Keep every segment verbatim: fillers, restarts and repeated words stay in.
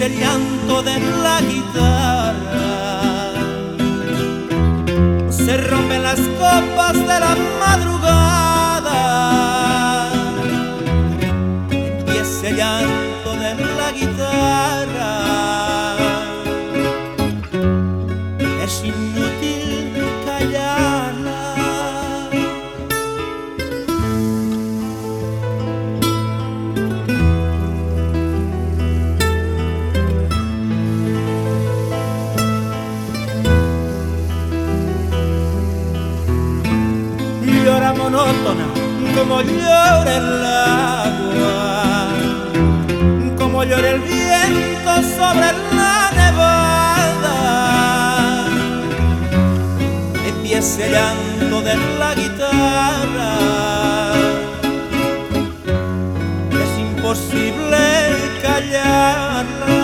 empieza el llanto de la guitarra, se rompen las copas de la madrugada, empieza el llanto de la guitarra. Es inútil callarla. Llora monótona como llora el agua, como llora el viento sobre la nevada. Empieza el llanto de la guitarra, es imposible callarla.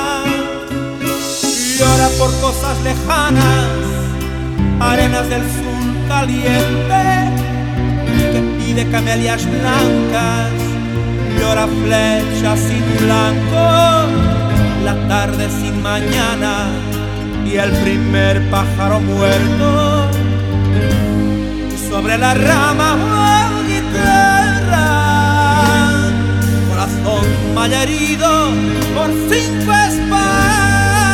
Llora por cosas lejanas, arenas del sur caliente, que pide camelias blancas, llora flechas sin blanco, la tarde sin mañana y el primer pájaro muerto. Y sobre la rama, oh, guitarra, corazón malherido por cinco espadas.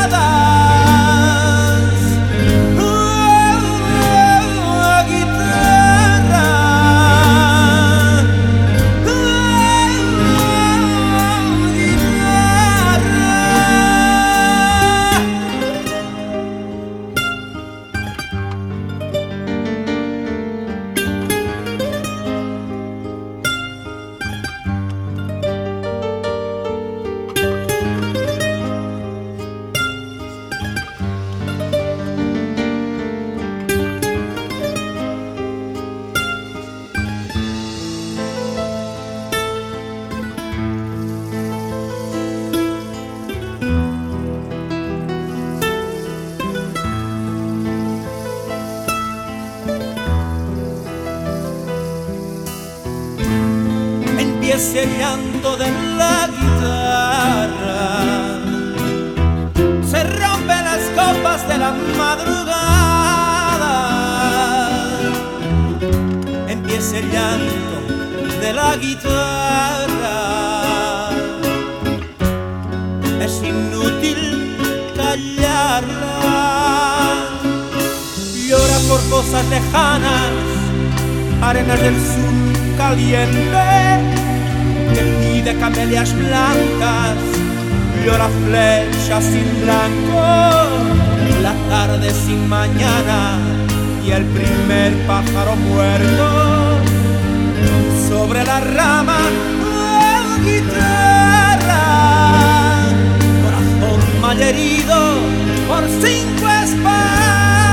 Ese llanto de la guitarra, se rompen las copas de la madrugada. Empieza el llanto de la guitarra, es inútil callarla. Llora por cosas lejanas, arenas del sur caliente, que pide camelias blancas, llora flechas sin blanco, la tarde sin mañana y el primer pájaro muerto. Sobre la rama, oh, guitarra, corazón malherido por cinco espadas.